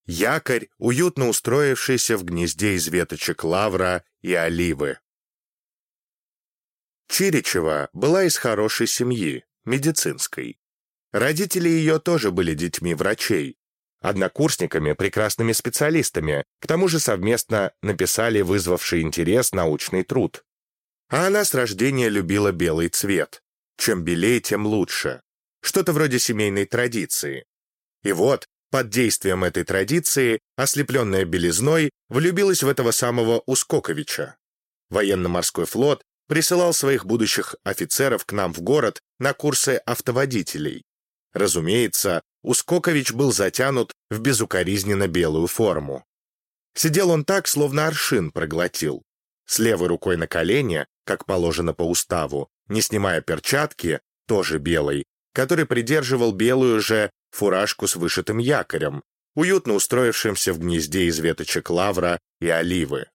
Якорь, уютно устроившийся в гнезде из веточек лавра и оливы. Чиричева была из хорошей семьи, медицинской. Родители ее тоже были детьми врачей, однокурсниками, прекрасными специалистами, к тому же совместно написали вызвавший интерес научный труд. А она с рождения любила белый цвет. Чем белее, тем лучше. Что-то вроде семейной традиции. И вот, под действием этой традиции, ослепленная белизной, влюбилась в этого самого Ускоковича. Военно-морской флот присылал своих будущих офицеров к нам в город на курсы автоводителей. Разумеется, Ускокович был затянут в безукоризненно белую форму. Сидел он так, словно аршин проглотил. С левой рукой на колене, как положено по уставу, не снимая перчатки, тоже белой, который придерживал белую же фуражку с вышитым якорем, уютно устроившимся в гнезде из веточек лавра и оливы.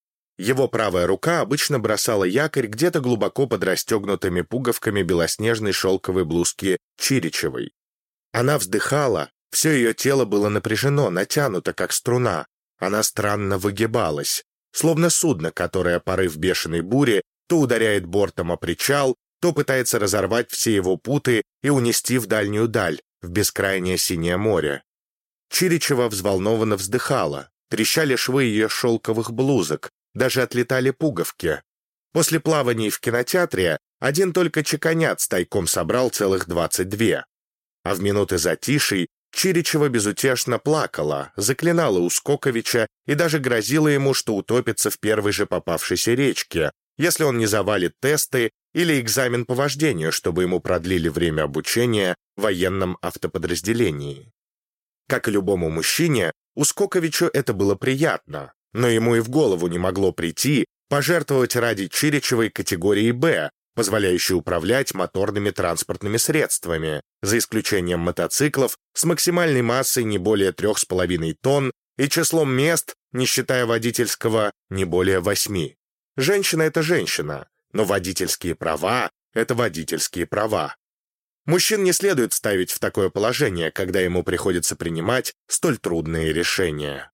Его правая рука обычно бросала якорь где-то глубоко под расстегнутыми пуговками белоснежной шелковой блузки Чиричевой. Она вздыхала, все ее тело было напряжено, натянуто, как струна. Она странно выгибалась, словно судно, которое, порыв бешеной бури, то ударяет бортом о причал, то пытается разорвать все его путы и унести в дальнюю даль, в бескрайнее синее море. Чиричева взволнованно вздыхала, трещали швы ее шелковых блузок, даже отлетали пуговки. После плаваний в кинотеатре один только чеканят тайком собрал целых 22. А в минуты затишей Чиричева безутешно плакала, заклинала Ускоковича и даже грозила ему, что утопится в первой же попавшейся речке, если он не завалит тесты или экзамен по вождению, чтобы ему продлили время обучения в военном автоподразделении. Как и любому мужчине, Ускоковичу это было приятно, но ему и в голову не могло прийти пожертвовать ради Чиричевой категории «Б», позволяющей управлять моторными транспортными средствами, за исключением мотоциклов с максимальной массой не более 3,5 тонн и числом мест, не считая водительского, не более 8. Женщина — это женщина, но водительские права — это водительские права. Мужчин не следует ставить в такое положение, когда ему приходится принимать столь трудные решения.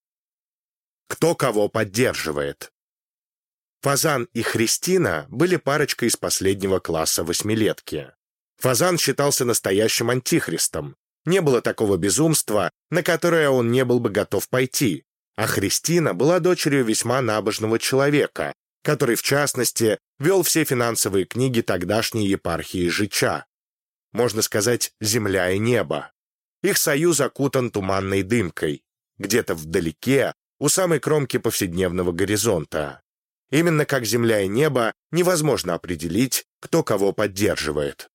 Кто кого поддерживает? Фазан и Христина были парочкой из последнего класса восьмилетки. Фазан считался настоящим антихристом. Не было такого безумства, на которое он не был бы готов пойти. А Христина была дочерью весьма набожного человека, который, в частности, вел все финансовые книги тогдашней епархии Жича. Можно сказать, земля и небо. Их союз окутан туманной дымкой. Где-то вдалеке, у самой кромки повседневного горизонта. Именно как земля и небо невозможно определить, кто кого поддерживает.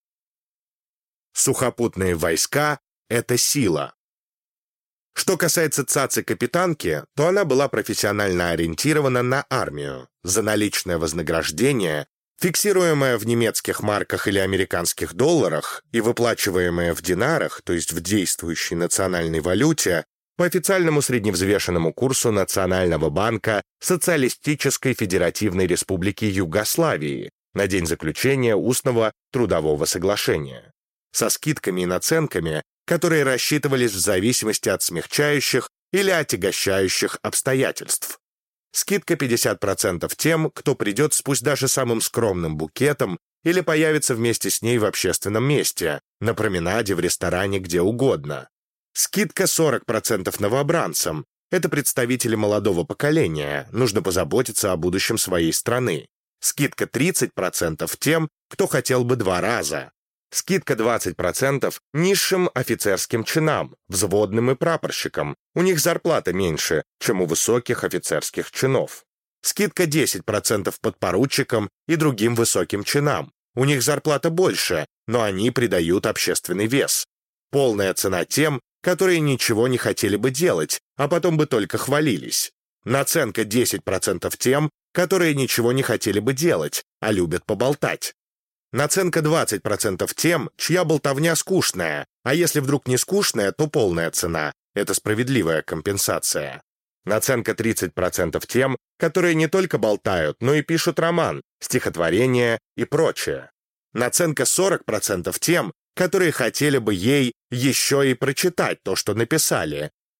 Сухопутные войска — это сила. Что касается цацы-капитанки, то она была профессионально ориентирована на армию. За наличное вознаграждение, фиксируемое в немецких марках или американских долларах и выплачиваемое в динарах, то есть в действующей национальной валюте, по официальному средневзвешенному курсу Национального банка Социалистической Федеративной Республики Югославии на день заключения устного трудового соглашения, со скидками и наценками, которые рассчитывались в зависимости от смягчающих или отягощающих обстоятельств. Скидка 50% тем, кто придет с пусть даже самым скромным букетом или появится вместе с ней в общественном месте, на променаде, в ресторане, где угодно. Скидка 40% новобранцам. Это представители молодого поколения, нужно позаботиться о будущем своей страны. Скидка 30% тем, кто хотел бы 2 раза. Скидка 20% низшим офицерским чинам, взводным и прапорщикам. У них зарплата меньше, чем у высоких офицерских чинов. Скидка 10% подпоручикам и другим высоким чинам. У них зарплата больше, но они придают общественный вес. Полная цена тем, которые ничего не хотели бы делать, а потом бы только хвалились. Наценка 10% тем, которые ничего не хотели бы делать, а любят поболтать. Наценка 20% тем, чья болтовня скучная, а если вдруг не скучная, то полная цена. Это справедливая компенсация. Наценка 30% тем, которые не только болтают, но и пишут роман, стихотворение и прочее. Наценка 40% тем, которые хотели бы ей еще и прочитать то, что написали.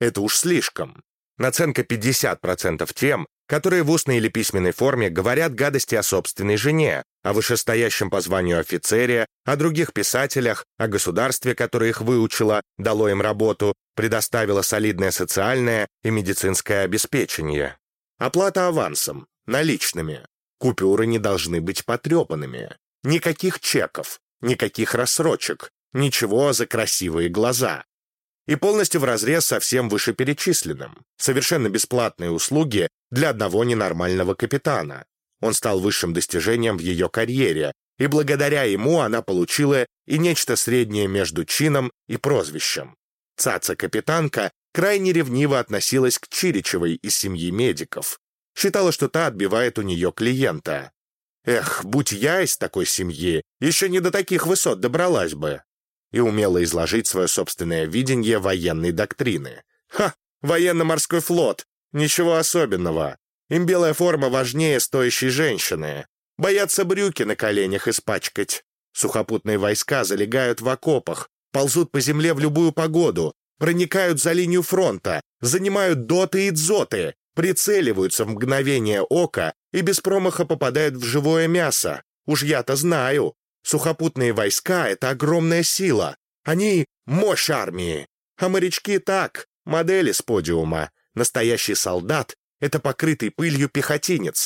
Это уж слишком. Наценка 50% тем, которые в устной или письменной форме говорят гадости о собственной жене, о вышестоящем по званию офицере, о других писателях, о государстве, которое их выучило, дало им работу, предоставило солидное социальное и медицинское обеспечение. Оплата авансом, наличными. Купюры не должны быть потрепанными. Никаких чеков, никаких рассрочек, ничего за красивые глаза. И полностью вразрез со всем вышеперечисленным. Совершенно бесплатные услуги для одного ненормального капитана. Он стал высшим достижением в ее карьере, и благодаря ему она получила и нечто среднее между чином и прозвищем. Цаца-капитанка крайне ревниво относилась к Чиричевой из семьи медиков. Считала, что та отбивает у нее клиента. Эх, будь я из такой семьи, еще не до таких высот добралась бы. И умела изложить свое собственное видение военной доктрины. Ха! Военно-морской флот! Ничего особенного. Им белая форма важнее стоящей женщины. Боятся брюки на коленях испачкать. Сухопутные войска залегают в окопах, ползут по земле в любую погоду, проникают за линию фронта, занимают доты и дзоты, прицеливаются в мгновение ока и без промаха попадают в живое мясо. Уж я-то знаю. Сухопутные войска — это огромная сила. Они — мощь армии. А морячки так, модели с подиума. Настоящий солдат — это покрытый пылью пехотинец.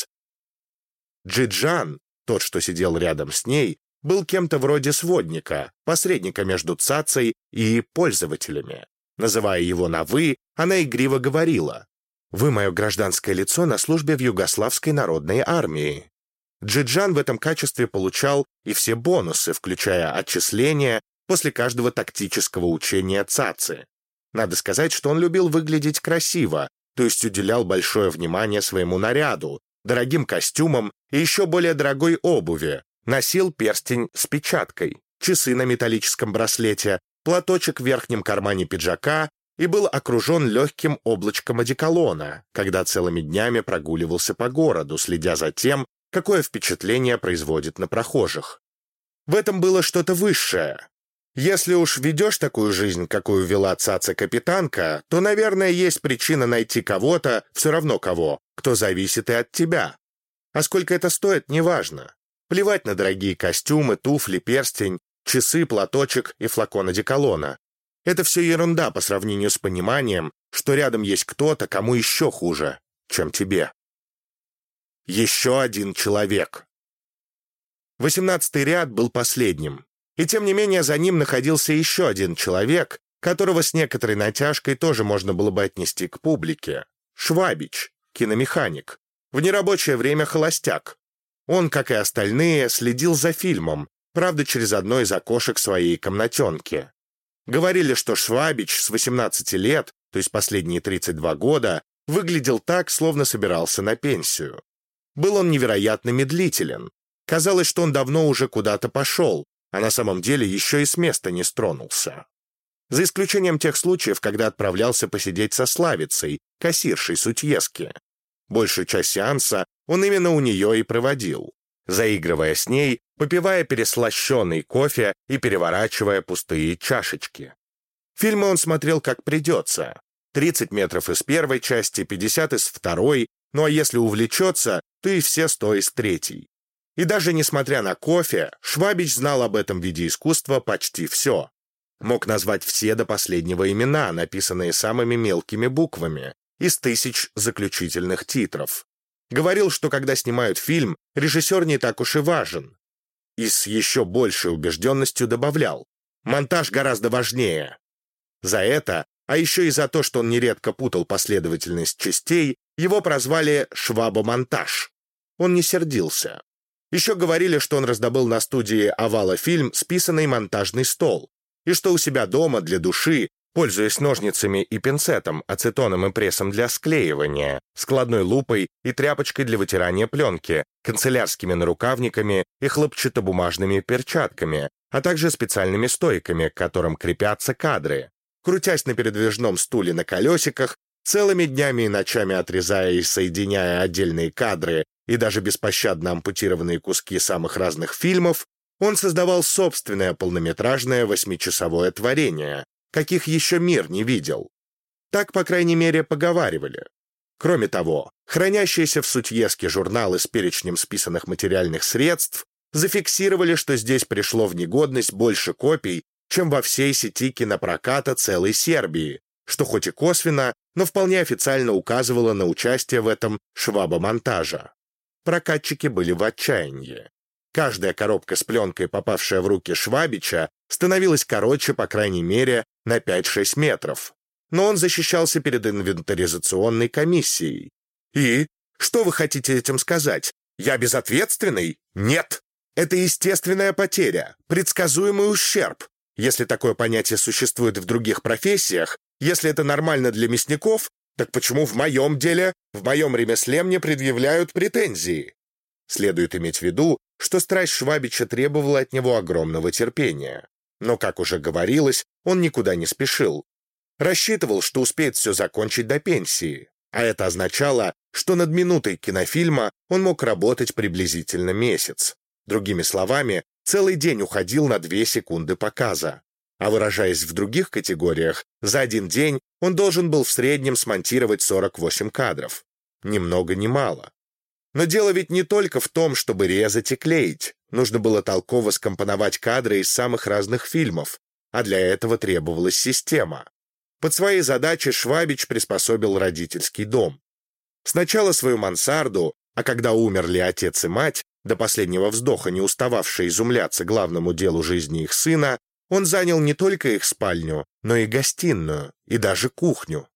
Джиджан, тот, что сидел рядом с ней, был кем-то вроде сводника, посредника между цацей и пользователями. Называя его на «вы», она игриво говорила: «Вы мое гражданское лицо на службе в Югославской народной армии». Джиджан в этом качестве получал и все бонусы, включая отчисления после каждого тактического учения цацы. Надо сказать, что он любил выглядеть красиво, то есть уделял большое внимание своему наряду, дорогим костюмам и еще более дорогой обуви, носил перстень с печаткой, часы на металлическом браслете, платочек в верхнем кармане пиджака и был окружен легким облачком одеколона, когда целыми днями прогуливался по городу, следя за тем, какое впечатление производит на прохожих. В этом было что-то высшее. Если уж ведешь такую жизнь, какую вела цаца-капитанка, то, наверное, есть причина найти кого-то, все равно кого, кто зависит и от тебя. А сколько это стоит, неважно. Плевать на дорогие костюмы, туфли, перстень, часы, платочек и флакон одеколона. Это все ерунда по сравнению с пониманием, что рядом есть кто-то, кому еще хуже, чем тебе. Еще один человек. 18-й ряд был последним, и тем не менее за ним находился еще один человек, которого с некоторой натяжкой тоже можно было бы отнести к публике. Швабич, киномеханик, в нерабочее время холостяк. Он, как и остальные, следил за фильмом, правда, через одно из окошек своей комнатенки. Говорили, что Швабич с 18 лет, то есть последние 32 года, выглядел так, словно собирался на пенсию. Был он невероятно медлителен. Казалось, что он давно уже куда-то пошел, а на самом деле еще и с места не стронулся. За исключением тех случаев, когда отправлялся посидеть со Славицей, кассиршей сутьески. Большую часть сеанса он именно у нее и проводил, заигрывая с ней, попивая переслащенный кофе и переворачивая пустые чашечки. Фильмы он смотрел как придется. 30 метров из первой части, 50 из второй, ну а если увлечется, то и все 100 из третьей. И даже несмотря на кофе, Швабич знал об этом виде искусства почти все. Мог назвать все до последнего имена, написанные самыми мелкими буквами, из 1000 заключительных титров. Говорил, что когда снимают фильм, режиссер не так уж и важен. И с еще большей убежденностью добавлял: монтаж гораздо важнее. За это, а еще и за то, что он нередко путал последовательность частей, его прозвали «Швабомонтаж». Он не сердился. Еще говорили, что он раздобыл на студии «Овала фильм» списанный монтажный стол, и что у себя дома для души, пользуясь ножницами и пинцетом, ацетоном и прессом для склеивания, складной лупой и тряпочкой для вытирания пленки, канцелярскими нарукавниками и хлопчатобумажными перчатками, а также специальными стойками, к которым крепятся кадры, крутясь на передвижном стуле на колесиках, целыми днями и ночами отрезая и соединяя отдельные кадры и даже беспощадно ампутированные куски самых разных фильмов, он создавал собственное полнометражное 8-часовое творение, каких еще мир не видел. Так, по крайней мере, поговаривали. Кроме того, хранящиеся в Сутьеске журналы с перечнем списанных материальных средств зафиксировали, что здесь пришло в негодность больше копий, чем во всей сети кинопроката целой Сербии, что хоть и косвенно, но вполне официально указывало на участие в этом швабомонтажа. Прокатчики были в отчаянии. Каждая коробка с пленкой, попавшая в руки Швабича, становилась короче, по крайней мере, на 5-6 метров. Но он защищался перед инвентаризационной комиссией. И? Что вы хотите этим сказать? Я безответственный? Нет! Это естественная потеря, предсказуемый ущерб. Если такое понятие существует в других профессиях, если это нормально для мясников, так почему в моем деле, в моем ремесле мне предъявляют претензии? Следует иметь в виду, что страсть Швабича требовала от него огромного терпения. Но, как уже говорилось, он никуда не спешил. Рассчитывал, что успеет все закончить до пенсии, а это означало, что над минутой кинофильма он мог работать приблизительно месяц. Другими словами, целый день уходил на 2 секунды показа. А выражаясь в других категориях, за один день он должен был в среднем смонтировать 48 кадров. Ни много ни мало. Но дело ведь не только в том, чтобы резать и клеить. Нужно было толково скомпоновать кадры из самых разных фильмов, а для этого требовалась система. Под свои задачи Швабич приспособил родительский дом. Сначала свою мансарду, а когда умерли отец и мать, до последнего вздоха не устававшие изумляться главному делу жизни их сына, он занял не только их спальню, но и гостиную, и даже кухню.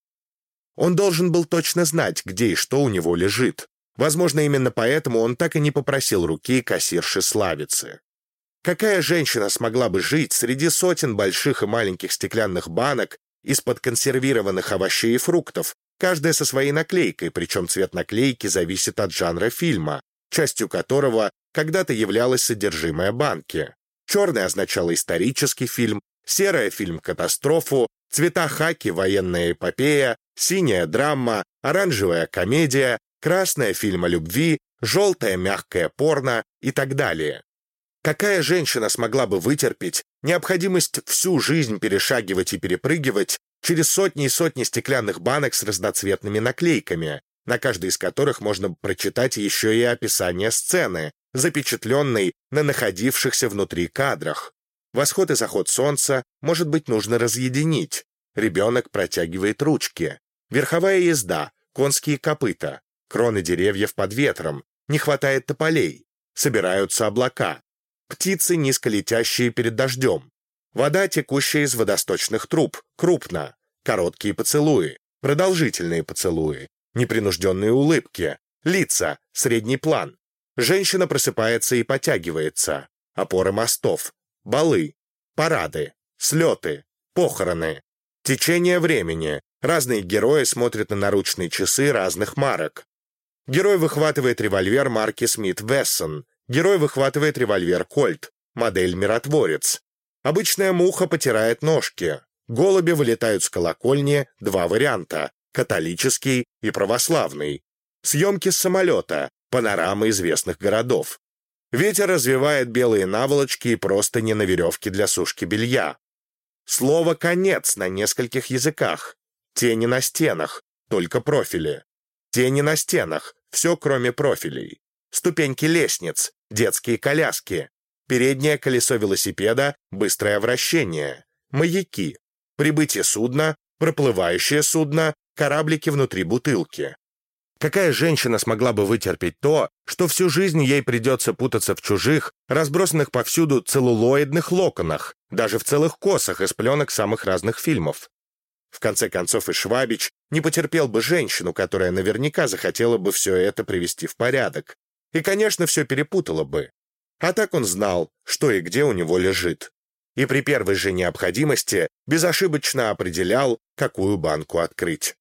Он должен был точно знать, где и что у него лежит. Возможно, именно поэтому он так и не попросил руки кассирши Славицы. Какая женщина смогла бы жить среди сотен больших и маленьких стеклянных банок из-под консервированных овощей и фруктов, каждая со своей наклейкой, причем цвет наклейки зависит от жанра фильма, частью которого когда-то являлось содержимое банки. Черное означало исторический фильм, серое — фильм-катастрофу, цвета хаки — военная эпопея, синяя — драма, оранжевая — комедия, красная — фильм о любви, желтая — мягкое порно и так далее. Какая женщина смогла бы вытерпеть необходимость всю жизнь перешагивать и перепрыгивать через сотни и сотни стеклянных банок с разноцветными наклейками, на каждой из которых можно прочитать еще и описание сцены, запечатленной на находившихся внутри кадрах? Восход и заход солнца, может быть, нужно разъединить. Ребенок протягивает ручки. Верховая езда, конские копыта, кроны деревьев под ветром, не хватает тополей, собираются облака. Птицы, низко летящие перед дождем. Вода, текущая из водосточных труб, крупно. Короткие поцелуи, продолжительные поцелуи, непринужденные улыбки, лица, средний план. Женщина просыпается и потягивается. Опоры мостов, балы, парады, слеты, похороны. Течение времени. Разные герои смотрят на наручные часы разных марок. Герой выхватывает револьвер марки Смит Вессон. Герой выхватывает револьвер Кольт, модель «Миротворец». Обычная муха потирает ножки. Голуби вылетают с колокольни, 2 варианта — католический и православный. Съемки с самолета, панорамы известных городов. Ветер развивает белые наволочки и простыни на веревке для сушки белья. Слово «конец» на нескольких языках. Тени на стенах, только профили. Тени на стенах, все кроме профилей. Ступеньки лестниц, детские коляски, переднее колесо велосипеда, быстрое вращение, маяки, прибытие судна, проплывающее судно, кораблики внутри бутылки. Какая женщина смогла бы вытерпеть то, что всю жизнь ей придется путаться в чужих, разбросанных повсюду целлулоидных локонах, даже в целых косах из пленок самых разных фильмов? В конце концов, и Швабич не потерпел бы женщину, которая наверняка захотела бы все это привести в порядок. И, конечно, все перепутала бы. А так он знал, что и где у него лежит. И при первой же необходимости безошибочно определял, какую банку открыть.